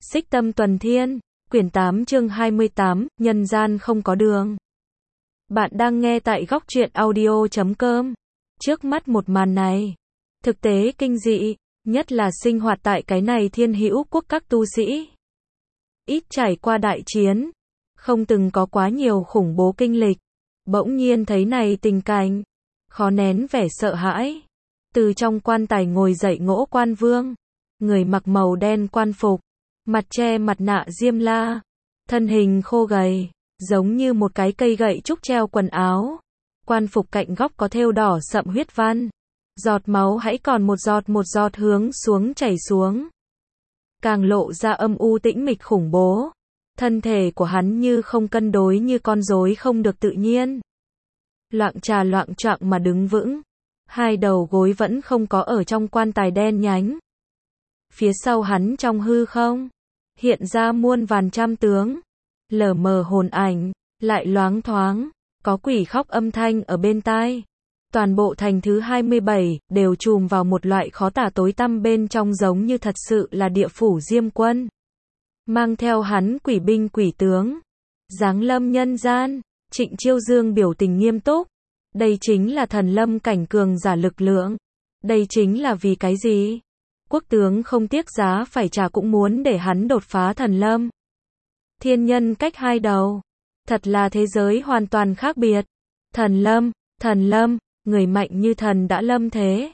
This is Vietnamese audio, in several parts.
Xích Tâm Tuần Thiên, quyển 8 chương 28, nhân gian không có đường. Bạn đang nghe tại góc truyện audio.com. Trước mắt một màn này, thực tế kinh dị, nhất là sinh hoạt tại cái này Thiên Hữu quốc các tu sĩ. Ít trải qua đại chiến, không từng có quá nhiều khủng bố kinh lịch. Bỗng nhiên thấy này tình cảnh, khó nén vẻ sợ hãi. Từ trong quan tài ngồi dậy Ngỗ Quan Vương, người mặc màu đen quan phục, mặt che mặt nạ diêm la, thân hình khô gầy, giống như một cái cây gậy trúc treo quần áo. Quan phục cạnh góc có thêu đỏ sậm huyết văn, giọt máu hãy còn một giọt hướng xuống chảy xuống. Càng lộ ra âm u tĩnh mịch khủng bố. Thân thể của hắn như không cân đối, như con rối không được tự nhiên. Loạng trà loạng choạng mà đứng vững. Hai đầu gối vẫn không có ở trong quan tài đen nhánh. Phía sau hắn trong hư không, hiện ra muôn vàn trăm tướng. Lờ mờ hồn ảnh, lại loáng thoáng, có quỷ khóc âm thanh ở bên tai. Toàn bộ thành thứ 27, đều trùm vào một loại khó tả tối tăm bên trong, giống như thật sự là địa phủ Diêm Quân. Mang theo hắn quỷ binh quỷ tướng, giáng lâm nhân gian. Trịnh Chiêu Dương biểu tình nghiêm túc. Đây chính là thần lâm cảnh cường giả lực lượng. Đây chính là vì cái gì? Quốc tướng không tiếc giá phải trả cũng muốn để hắn đột phá thần lâm. Thiên nhân cách hai đầu. Thật là thế giới hoàn toàn khác biệt. Thần lâm, người mạnh như thần đã lâm thế.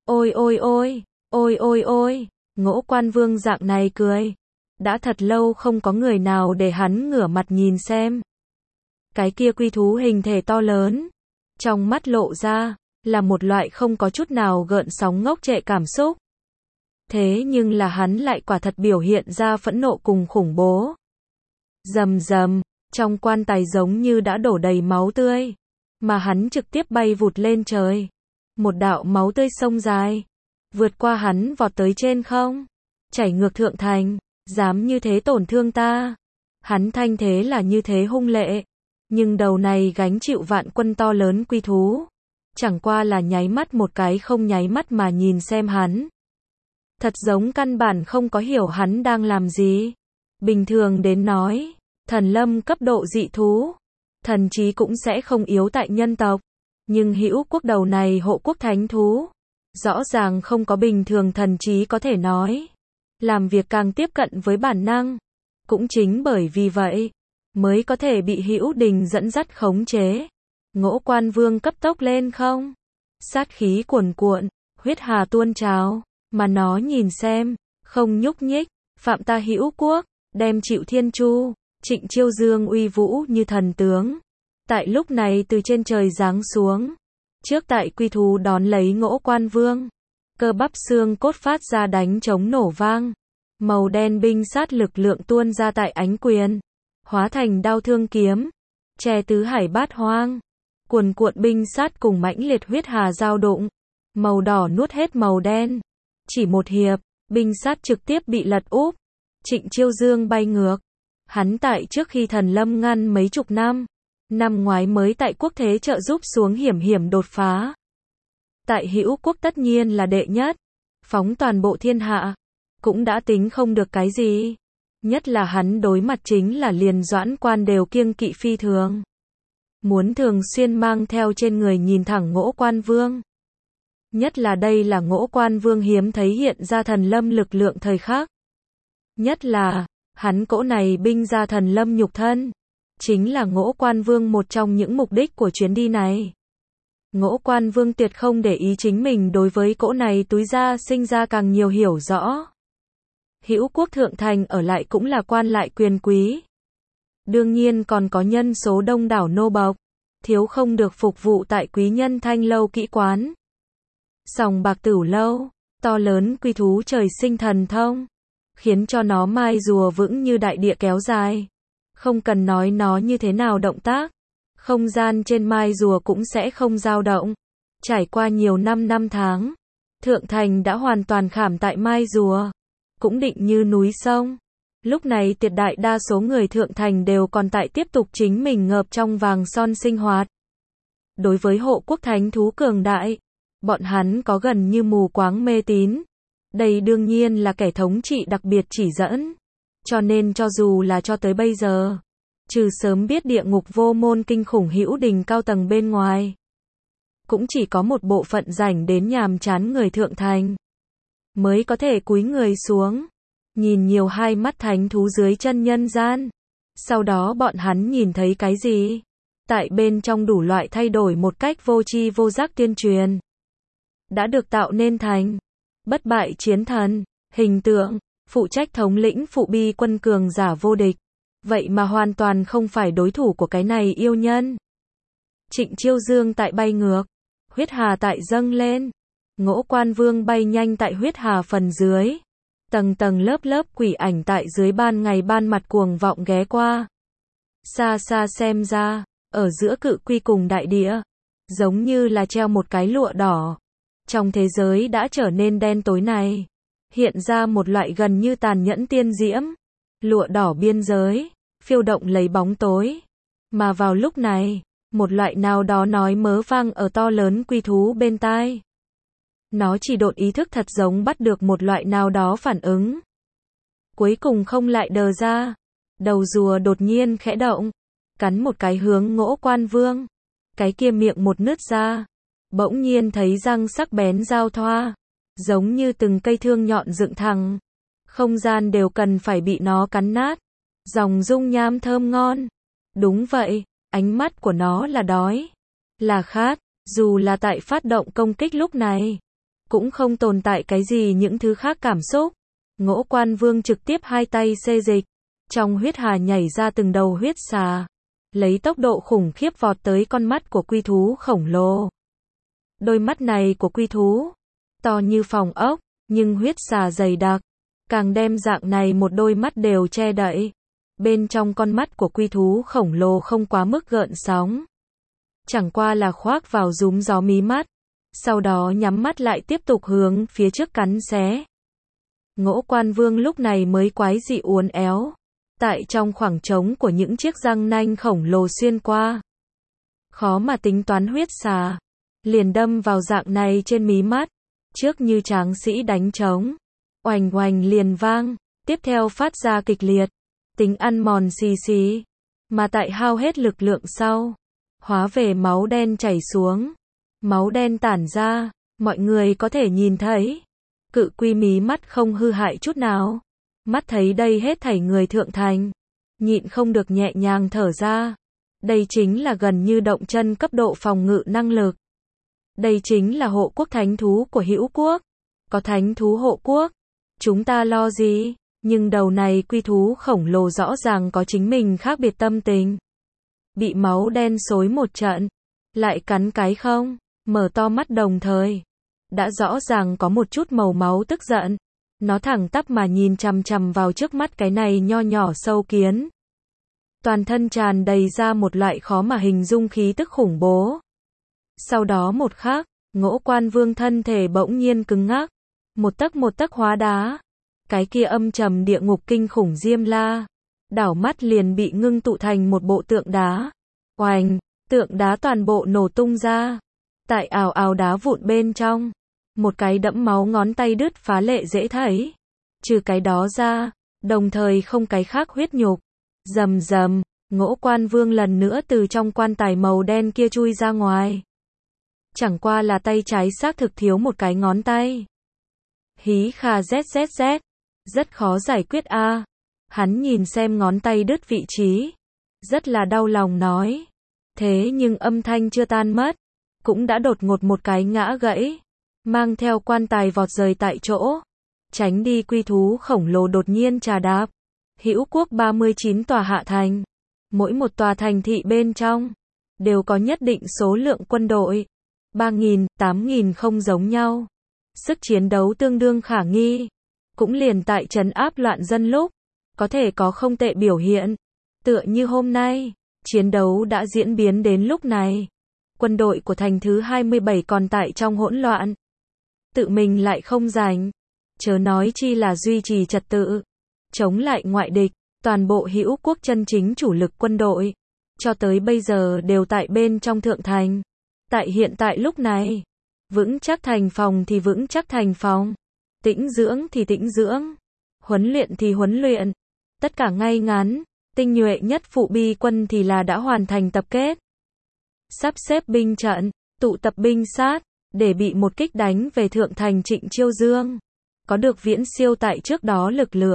Ôi, Ngỗ Quan Vương dạng này cười. Đã thật lâu không có người nào để hắn ngửa mặt nhìn xem. Cái kia quy thú hình thể to lớn, trong mắt lộ ra là một loại không có chút nào gợn sóng ngốc trệ cảm xúc. Thế nhưng là hắn lại quả thật biểu hiện ra phẫn nộ cùng khủng bố. Rầm rầm, trong quan tài giống như đã đổ đầy máu tươi, mà hắn trực tiếp bay vụt lên trời. Một đạo máu tươi sông dài, vượt qua hắn vọt tới trên không, chảy ngược thượng thành. Dám như thế tổn thương ta. Hắn thanh thế là như thế hung lệ, nhưng đầu này gánh chịu vạn quân to lớn quy thú, chẳng qua là nháy mắt một cái không nháy mắt mà nhìn xem hắn. Thật giống căn bản không có hiểu hắn đang làm gì. Bình thường đến nói, thần lâm cấp độ dị thú, thần trí cũng sẽ không yếu tại nhân tộc. Nhưng Hữu quốc đầu này hộ quốc thánh thú, rõ ràng không có bình thường thần trí có thể nói. Làm việc càng tiếp cận với bản năng. Cũng chính bởi vì vậy, mới có thể bị Hữu Đình dẫn dắt khống chế. Ngỗ Quan Vương cấp tốc lên không. Sát khí cuồn cuộn, huyết hà tuôn trào, mà nó nhìn xem, không nhúc nhích, phạm ta Hữu quốc, đem chịu thiên chu. Trịnh Chiêu Dương uy vũ như thần tướng. Tại lúc này từ trên trời giáng xuống. Trước tại quy thú đón lấy Ngỗ Quan Vương. Cơ bắp xương cốt phát ra đánh trống nổ vang. Màu đen binh sát lực lượng tuôn ra tại ánh quyền, hóa thành đao thương kiếm, che tứ hải bát hoang. Cuồn cuộn binh sát cùng mãnh liệt huyết hà giao đụng, màu đỏ nuốt hết màu đen. Chỉ một hiệp, binh sát trực tiếp bị lật úp. Trịnh Chiêu Dương bay ngược. Hắn tại trước khi thần lâm ngăn mấy chục năm, năm ngoái mới tại quốc thế trợ giúp xuống hiểm đột phá. Tại Hữu quốc tất nhiên là đệ nhất, phóng toàn bộ thiên hạ, cũng đã tính không được cái gì. Nhất là hắn đối mặt chính là liền Doãn Quan đều kiêng kỵ phi thường. Muốn thường xuyên mang theo trên người nhìn thẳng Ngỗ Quan Vương. Nhất là đây là Ngỗ Quan Vương hiếm thấy hiện ra thần lâm lực lượng thời khắc. Nhất là, hắn cỗ này binh ra thần lâm nhục thân. Chính là Ngỗ Quan Vương một trong những mục đích của chuyến đi này. Ngỗ Quan Vương tuyệt không để ý chính mình đối với cỗ này túi ra sinh ra càng nhiều hiểu rõ. Hữu quốc thượng thành ở lại cũng là quan lại quyền quý. Đương nhiên còn có nhân số đông đảo nô bộc, thiếu không được phục vụ tại quý nhân thanh lâu kỹ quán. Sòng bạc tửu lâu, to lớn quy thú trời sinh thần thông, khiến cho nó mai rùa vững như đại địa kéo dài. Không cần nói nó như thế nào động tác, không gian trên mai rùa cũng sẽ không dao động. Trải qua nhiều năm tháng, thượng thành đã hoàn toàn khảm tại mai rùa, cũng định như núi sông. Lúc này tuyệt đại đa số người thượng thành đều còn tại tiếp tục chính mình ngợp trong vàng son sinh hoạt. Đối với hộ quốc thánh thú cường đại, bọn hắn có gần như mù quáng mê tín. Đây đương nhiên là kẻ thống trị đặc biệt chỉ dẫn. Cho nên cho dù là cho tới bây giờ, trừ sớm biết địa ngục vô môn kinh khủng hữu đỉnh cao tầng bên ngoài, cũng chỉ có một bộ phận rảnh đến nhàm chán người thượng thành, mới có thể cúi người xuống, nhìn nhiều hai mắt thánh thú dưới chân nhân gian. Sau đó bọn hắn nhìn thấy cái gì? Tại bên trong đủ loại thay đổi một cách vô tri vô giác tuyên truyền, đã được tạo nên thành bất bại chiến thần, hình tượng, phụ trách thống lĩnh phụ bi quân cường giả vô địch. Vậy mà hoàn toàn không phải đối thủ của cái này yêu nhân. Trịnh Chiêu Dương tại bay ngược, huyết hà tại dâng lên, Ngỗ Quan Vương bay nhanh tại huyết hà phần dưới. Tầng tầng lớp lớp quỷ ảnh tại dưới ban ngày ban mặt cuồng vọng ghé qua. Xa xa xem ra, ở giữa cự quy cùng đại địa, giống như là treo một cái lụa đỏ. Trong thế giới đã trở nên đen tối này, hiện ra một loại gần như tàn nhẫn tiên diễm. Lụa đỏ biên giới, phiêu động lấy bóng tối. Mà vào lúc này, một loại nào đó nói mớ vang ở to lớn quy thú bên tai. Nó chỉ độn ý thức thật giống bắt được một loại nào đó phản ứng. Cuối cùng không lại đờ ra. Đầu rùa đột nhiên khẽ động, cắn một cái hướng Ngỗ Quan Vương. Cái kia miệng một nứt ra, bỗng nhiên thấy răng sắc bén giao thoa, giống như từng cây thương nhọn dựng thẳng. Không gian đều cần phải bị nó cắn nát. Dòng dung nham thơm ngon. Đúng vậy, ánh mắt của nó là đói, là khát, dù là tại phát động công kích lúc này, cũng không tồn tại cái gì những thứ khác cảm xúc. Ngỗ Quan Vương trực tiếp hai tay xê dịch, trong huyết hà nhảy ra từng đầu huyết xà, lấy tốc độ khủng khiếp vọt tới con mắt của quy thú khổng lồ. Đôi mắt này của quy thú, to như phòng ốc, nhưng huyết xà dày đặc, càng đem dạng này một đôi mắt đều che đậy. Bên trong con mắt của quy thú khổng lồ không quá mức gợn sóng, chẳng qua là khoác vào rúm gió mí mắt, sau đó nhắm mắt lại tiếp tục hướng phía trước cắn xé. Ngỗ Quan Vương lúc này mới quái dị uốn éo, tại trong khoảng trống của những chiếc răng nanh khổng lồ xuyên qua. Khó mà tính toán huyết xà, liền đâm vào dạng này trên mí mắt, trước như tráng sĩ đánh trống, oành oành liền vang, tiếp theo phát ra kịch liệt, tính ăn mòn xì xì, mà tại hao hết lực lượng sau, hóa về máu đen chảy xuống, máu đen tản ra, mọi người có thể nhìn thấy, cự quy mí mắt không hư hại chút nào, mắt thấy đây hết thảy người thượng thành, nhịn không được nhẹ nhàng thở ra, đây chính là gần như động chân cấp độ phòng ngự năng lực, đây chính là hộ quốc thánh thú của Hữu Quốc, có thánh thú hộ quốc, chúng ta lo gì? Nhưng đầu này quy thú khổng lồ rõ ràng có chính mình khác biệt tâm tình. Bị máu đen xối một trận, lại cắn cái không, mở to mắt đồng thời. Đã rõ ràng có một chút màu máu tức giận. Nó thẳng tắp mà nhìn chằm chằm vào trước mắt cái này nho nhỏ sâu kiến. Toàn thân tràn đầy ra một loại khó mà hình dung khí tức khủng bố. Sau đó một khắc, Ngỗ Quan Vương thân thể bỗng nhiên cứng ngắc. Một tấc hóa đá. Cái kia âm trầm địa ngục kinh khủng Diêm La, đảo mắt liền bị ngưng tụ thành một bộ tượng đá. Oành, tượng đá toàn bộ nổ tung ra. Tại ào ào đá vụn bên trong, một cái đẫm máu ngón tay đứt phá lệ dễ thấy. Trừ cái đó ra, đồng thời không cái khác huyết nhục. Rầm rầm, Ngỗ Quan Vương lần nữa từ trong quan tài màu đen kia chui ra ngoài. Chẳng qua là tay trái xác thực thiếu một cái ngón tay. Hí khà zzz. Rất khó giải quyết a. Hắn nhìn xem ngón tay đứt vị trí, rất là đau lòng nói. Thế nhưng âm thanh chưa tan mất, cũng đã đột ngột một cái ngã gãy, mang theo quan tài vọt rời tại chỗ, tránh đi quy thú khổng lồ đột nhiên trà đạp. Hữu Quốc 39 tòa hạ thành, mỗi một tòa thành thị bên trong đều có nhất định số lượng quân đội, 3.000, 8.000 không giống nhau. Sức chiến đấu tương đương khả nghi. Cũng liền tại trấn áp loạn dân lúc, có thể có không tệ biểu hiện. Tựa như hôm nay, chiến đấu đã diễn biến đến lúc này. Quân đội của thành thứ 27 còn tại trong hỗn loạn. Tự mình lại không rảnh. Chớ nói chi là duy trì trật tự. Chống lại ngoại địch, toàn bộ Hữu Quốc chân chính chủ lực quân đội. Cho tới bây giờ đều tại bên trong thượng thành. Tại hiện tại lúc này, vững chắc thành phòng thì vững chắc thành phòng. Tĩnh dưỡng thì tĩnh dưỡng, huấn luyện thì huấn luyện, Tất cả ngay ngắn, tinh nhuệ nhất phụ bi quân thì là đã hoàn thành tập kết. Sắp xếp binh trận, tụ tập binh sát, để bị một kích đánh về thượng thành Trịnh Chiêu Dương. Có được viễn siêu tại trước đó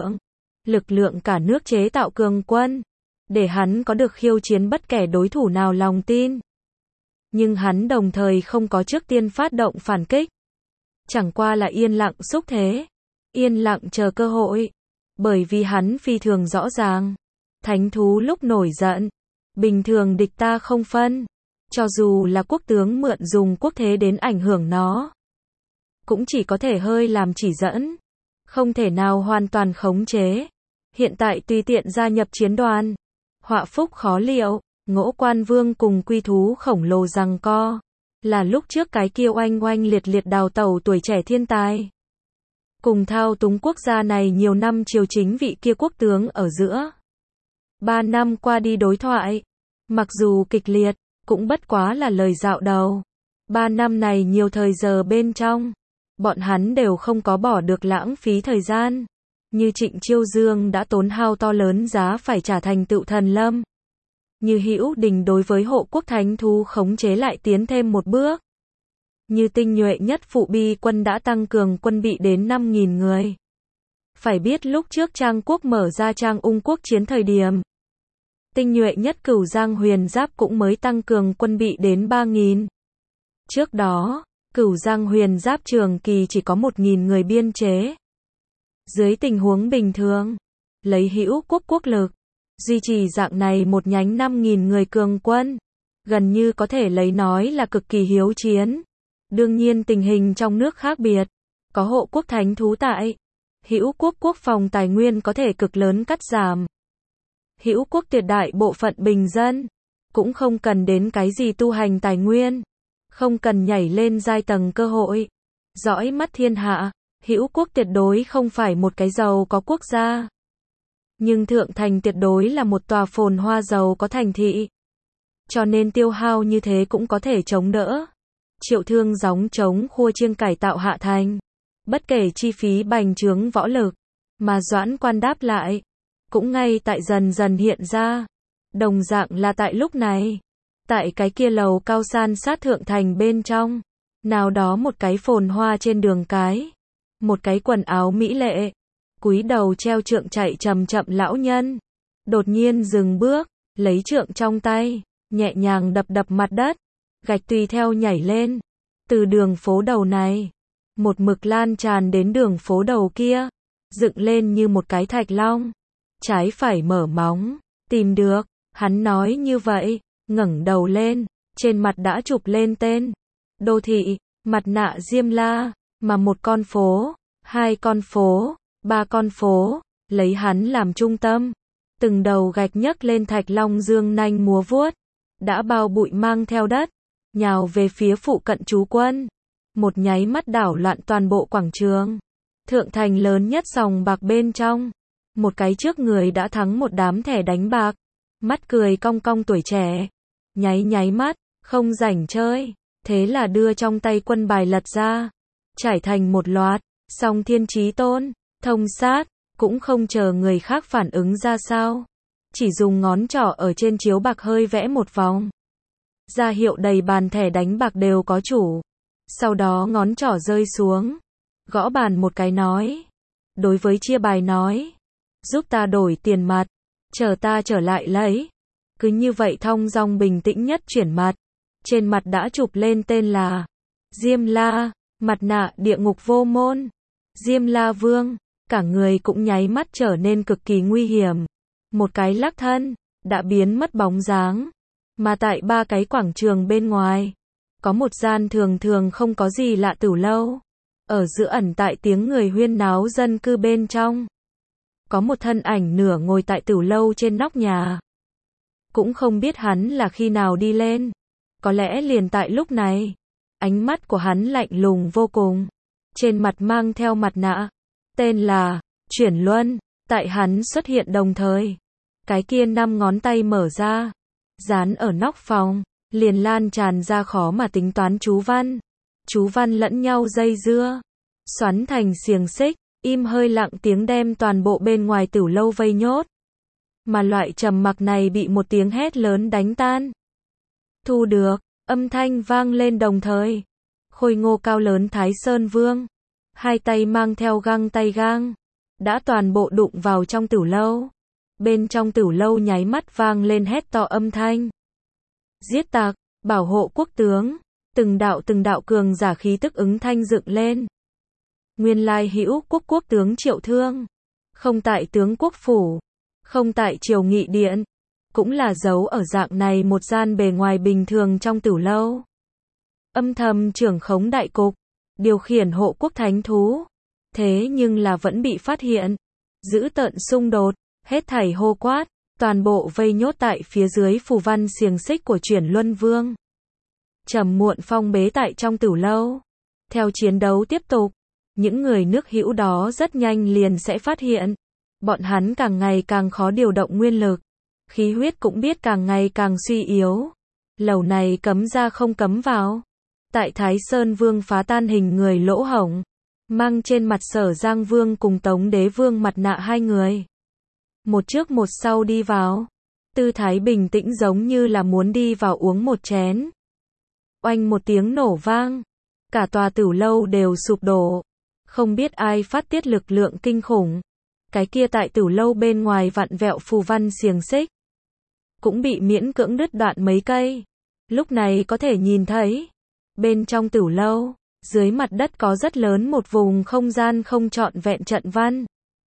lực lượng cả nước chế tạo cường quân, để hắn có được khiêu chiến bất kể đối thủ nào lòng tin. Nhưng hắn đồng thời không có trước tiên phát động phản kích. Chẳng qua là yên lặng xúc thế, yên lặng chờ cơ hội. Bởi vì hắn phi thường rõ ràng, thánh thú lúc nổi giận, bình thường địch ta không phân. Cho dù là quốc tướng mượn dùng quốc thế đến ảnh hưởng nó, cũng chỉ có thể hơi làm chỉ dẫn, không thể nào hoàn toàn khống chế. Hiện tại tùy tiện gia nhập chiến đoàn, họa phúc khó liệu. Ngỗ Quan Vương cùng quy thú khổng lồ giằng co, là lúc trước cái kia oanh oanh liệt liệt đào tẩu tuổi trẻ thiên tài, cùng thao túng quốc gia này nhiều năm triều chính vị kia quốc tướng ở giữa. 3 năm qua đi đối thoại, mặc dù kịch liệt, cũng bất quá là lời dạo đầu. 3 năm này nhiều thời giờ bên trong, bọn hắn đều không có bỏ được lãng phí thời gian. Như Trịnh Chiêu Dương đã tốn hao to lớn giá phải trả thành tựu thần lâm. Như Hữu Đình đối với hộ quốc thánh thú khống chế lại tiến thêm một bước. Như tinh nhuệ nhất phụ bi quân đã tăng cường quân bị đến 5.000 người. Phải biết lúc trước Trang quốc mở ra Trang Ung quốc chiến thời điểm, tinh nhuệ nhất Cửu Giang Huyền Giáp cũng mới tăng cường quân bị đến 3.000. Trước đó, Cửu Giang Huyền Giáp trường kỳ chỉ có 1.000 người biên chế. Dưới tình huống bình thường, lấy Hữu quốc quốc lực, duy trì dạng này một nhánh 5.000 người cường quân, gần như có thể lấy nói là cực kỳ hiếu chiến. Đương nhiên tình hình trong nước khác biệt, có hộ quốc thánh thú tại, Hữu quốc quốc phòng tài nguyên có thể cực lớn cắt giảm. Hữu quốc tuyệt đại bộ phận bình dân, cũng không cần đến cái gì tu hành tài nguyên, không cần nhảy lên giai tầng cơ hội. Dõi mắt thiên hạ, Hữu quốc tuyệt đối không phải một cái giàu có quốc gia. Nhưng thượng thành tuyệt đối là một tòa phồn hoa giàu có thành thị. Cho nên tiêu hao như thế cũng có thể chống đỡ. Triệu Thương gióng trống khua chiêng cải tạo hạ thành. Bất kể chi phí bành trướng võ lực, mà Doãn Quan đáp lại, cũng ngay tại dần dần hiện ra. Đồng dạng là tại lúc này, tại cái kia lầu cao san sát thượng thành bên trong, nào đó một cái phồn hoa trên đường cái, một cái quần áo mỹ lệ, cúi đầu treo trượng chạy chậm chậm lão nhân, đột nhiên dừng bước, lấy trượng trong tay, nhẹ nhàng đập đập mặt đất, gạch tùy theo nhảy lên. Từ đường phố đầu này, một mực lan tràn đến đường phố đầu kia, dựng lên như một cái thạch long, trái phải mở móng, tìm được. Hắn nói như vậy, ngẩng đầu lên, trên mặt đã chụp lên tên đô thị, mặt nạ Diêm La, mà một con phố, 2 con phố, 3 con phố, lấy hắn làm trung tâm, từng đầu gạch nhấc lên thạch long dương nanh múa vuốt, đã bao bụi mang theo đất, nhào về phía phụ cận trú quân, một nháy mắt đảo loạn toàn bộ quảng trường. Thượng thành lớn nhất sòng bạc bên trong, một cái trước người đã thắng một đám thẻ đánh bạc, mắt cười cong cong tuổi trẻ, nháy mắt, không rảnh chơi, thế là đưa trong tay quân bài lật ra, trải thành một loạt, song Thiên Chí Tôn, Thông Sát, cũng không chờ người khác phản ứng ra sao, chỉ dùng ngón trỏ ở trên chiếu bạc hơi vẽ một vòng, ra hiệu đầy bàn thẻ đánh bạc đều có chủ. Sau đó ngón trỏ rơi xuống, gõ bàn một cái nói, đối với chia bài nói, giúp ta đổi tiền mặt, chờ ta trở lại lấy. Cứ như vậy thong dong bình tĩnh nhất chuyển mặt, trên mặt đã chụp lên tên là Diêm La, mặt nạ địa ngục vô môn, Diêm La Vương, cả người cũng nháy mắt trở nên cực kỳ nguy hiểm. Một cái lắc thân, đã biến mất bóng dáng. Mà tại 3 cái quảng trường bên ngoài, có một gian thường thường không có gì lạ tửu lâu. Ở giữa ẩn tại tiếng người huyên náo dân cư bên trong. Có một thân ảnh nửa ngồi tại tửu lâu trên nóc nhà. Cũng không biết hắn là khi nào đi lên. Có lẽ liền tại lúc này. Ánh mắt của hắn lạnh lùng vô cùng. Trên mặt mang theo mặt nạ. Tên là Chuyển Luân. Tại hắn xuất hiện đồng thời. Cái kia 5 ngón tay mở ra. Dán ở nóc phòng. Liền lan tràn ra khó mà tính toán chú văn. Chú văn lẫn nhau dây dưa. Xoắn thành xiềng xích. Im hơi lặng tiếng đem toàn bộ bên ngoài tửu lâu vây nhốt. mà loại trầm mặc này bị một tiếng hét lớn đánh tan. Thu được, âm thanh vang lên đồng thời. Khôi ngô cao lớn Thái Sơn Vương, hai tay mang theo găng tay gang, đã toàn bộ đụng vào trong tửu lâu. Bên trong tửu lâu nháy mắt vang lên hét to âm thanh. Giết tặc, bảo hộ quốc tướng, từng đạo cường giả khí tức ứng thanh dựng lên. Nguyên lai hữu quốc tướng Triệu Thương, không tại tướng quốc phủ, không tại triều nghị điện, cũng là giấu ở dạng này một gian bề ngoài bình thường trong tửu lâu. Âm thầm trưởng khống đại cục, điều khiển hộ quốc thánh thú, thế nhưng là vẫn bị phát hiện, giữ tợn xung đột, hết thảy hô quát, toàn bộ vây nhốt tại phía dưới phù văn xiềng xích của Chuyển Luân Vương. Trầm muộn phong bế tại trong tửu lâu. Theo chiến đấu tiếp tục, những người nước hữu đó rất nhanh liền sẽ phát hiện, bọn hắn càng ngày càng khó điều động nguyên lực, khí huyết cũng biết càng ngày càng suy yếu. Lầu này cấm ra không cấm vào. Tại Thái Sơn Vương phá tan hình người lỗ hổng, mang trên mặt Sở Giang Vương cùng Tống Đế Vương mặt nạ hai người. Một trước một sau đi vào, tư thái bình tĩnh giống như là muốn đi vào uống một chén. Oanh một tiếng nổ vang, cả tòa tửu lâu đều sụp đổ, không biết ai phát tiết lực lượng kinh khủng. Cái kia tại tửu lâu bên ngoài vặn vẹo phù văn xiềng xích, cũng bị miễn cưỡng đứt đoạn mấy cây. Lúc này có thể nhìn thấy, bên trong tửu lâu, dưới mặt đất có rất lớn một vùng không gian không trọn vẹn trận văn.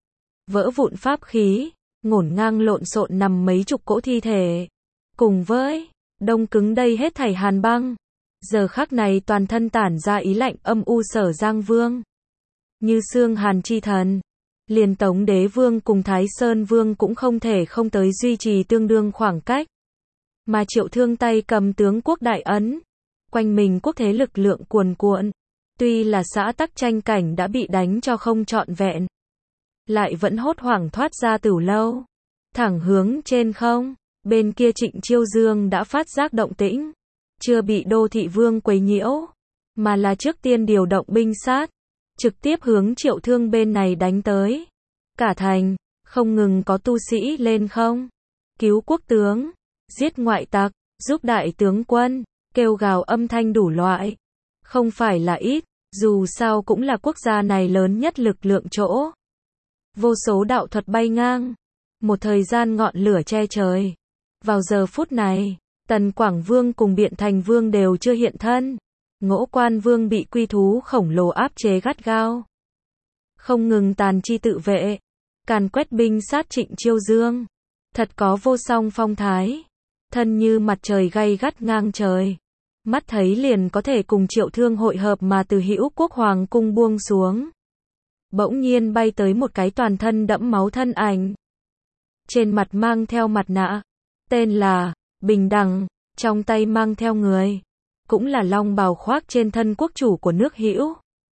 Vỡ vụn pháp khí, ngổn ngang lộn xộn nằm mấy chục cỗ thi thể. Cùng với đông cứng đây hết thảy hàn băng. Giờ khắc này toàn thân tản ra ý lạnh âm u Sở Giang Vương. Như xương hàn chi thần. Liền Tống Đế Vương cùng Thái Sơn Vương cũng không thể không tới duy trì tương đương khoảng cách. Mà Triệu Thương tay cầm tướng quốc đại ấn. Quanh mình quốc thế lực lượng cuồn cuộn. Tuy là xã tắc tranh cảnh đã bị đánh cho không trọn vẹn, lại vẫn hốt hoảng thoát ra tửu lâu. Thẳng hướng trên không, bên kia Trịnh Chiêu Dương đã phát giác động tĩnh. Chưa bị Đô Thị Vương quấy nhiễu, mà là trước tiên điều động binh sát, trực tiếp hướng Triệu Thương bên này đánh tới. Cả thành, không ngừng có tu sĩ lên không. Cứu quốc tướng, giết ngoại tặc, giúp đại tướng quân, kêu gào âm thanh đủ loại. Không phải là ít, dù sao cũng là quốc gia này lớn nhất lực lượng chỗ. Vô số đạo thuật bay ngang, một thời gian ngọn lửa che trời. Vào giờ phút này, Tần Quảng Vương cùng Biện Thành Vương đều chưa hiện thân. Ngỗ Quan Vương bị quy thú khổng lồ áp chế gắt gao, không ngừng tàn chi tự vệ, càn quét binh sát Trịnh Chiêu Dương. Thật có vô song phong thái, thân như mặt trời gay gắt ngang trời. Mắt thấy liền có thể cùng Triệu Thương hội hợp mà từ Hữu Quốc Hoàng cung buông xuống. Bỗng nhiên bay tới một cái toàn thân đẫm máu thân ảnh. Trên mặt mang theo mặt nạ, tên là Bình Đẳng, trong tay mang theo người, cũng là long bào khoác trên thân quốc chủ của nước Hữu.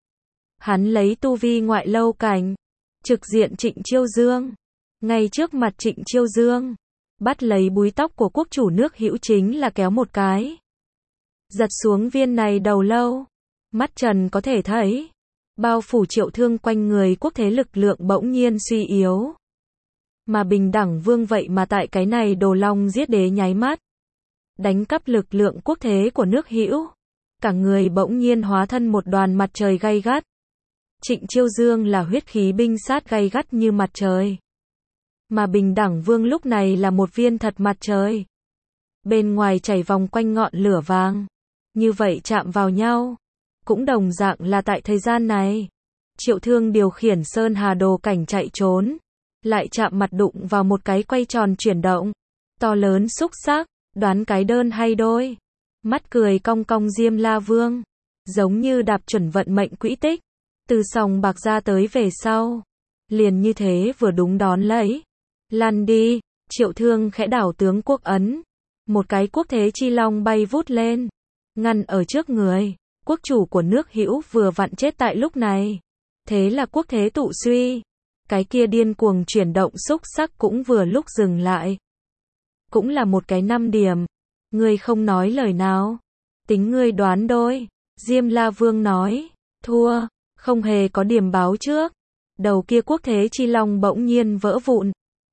Hắn lấy tu vi ngoại lâu cảnh, trực diện Trịnh Chiêu Dương. Ngay trước mặt Trịnh Chiêu Dương, bắt lấy búi tóc của quốc chủ nước Hữu chính là kéo một cái, giật xuống viên này đầu lâu. Mắt trần có thể thấy, bao phủ Triệu Thương quanh người quốc thế lực lượng bỗng nhiên suy yếu. Mà Bình Đẳng Vương vậy mà tại cái này đồ long giết đế nháy mắt, đánh cắp lực lượng quốc thế của nước Hữu. Cả người bỗng nhiên hóa thân một đoàn mặt trời gay gắt. Trịnh Chiêu Dương là huyết khí binh sát gay gắt như mặt trời, mà Bình Đẳng Vương lúc này là một viên thật mặt trời. Bên ngoài chảy vòng quanh ngọn lửa vàng, như vậy chạm vào nhau. Cũng đồng dạng là tại thời gian này, Triệu Thương điều khiển Sơn Hà Đồ cảnh chạy trốn, lại chạm mặt đụng vào một cái quay tròn chuyển động, to lớn xúc xác, đoán cái đơn hay đôi. Mắt cười cong cong Diêm La Vương, giống như đạp chuẩn vận mệnh quỹ tích, từ sòng bạc ra tới về sau. Liền như thế vừa đúng đón lấy. Lăn đi, Triệu Thương khẽ đảo tướng quốc ấn. Một cái quốc thế chi long bay vút lên, ngăn ở trước người. Quốc chủ của nước Hữu vừa vặn chết tại lúc này. Thế là quốc thế tụ suy. Cái kia điên cuồng chuyển động xúc sắc cũng vừa lúc dừng lại. Cũng là một cái 5 điểm. Ngươi không nói lời nào, tính ngươi đoán đôi. Diêm La Vương nói, thua, không hề có điểm báo trước. Đầu kia quốc thế chi long bỗng nhiên vỡ vụn,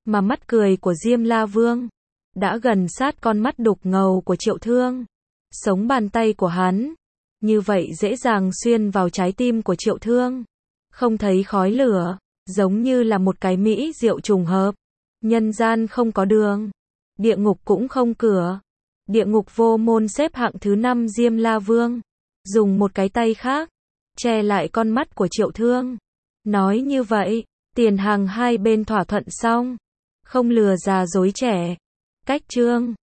Mà mắt cười của Diêm La Vương đã gần sát con mắt đục ngầu của Triệu Thương. Sống bàn tay của hắn như vậy dễ dàng xuyên vào trái tim của Triệu Thương. Không thấy khói lửa, giống như là một cái mỹ diệu trùng hợp. Nhân gian không có đường, địa ngục cũng không cửa. Địa ngục vô môn xếp hạng thứ 5 Diêm La Vương dùng một cái tay khác che lại con mắt của Triệu Thương. Nói như vậy, tiền hàng hai bên thỏa thuận xong, không lừa già dối trẻ. Cách chương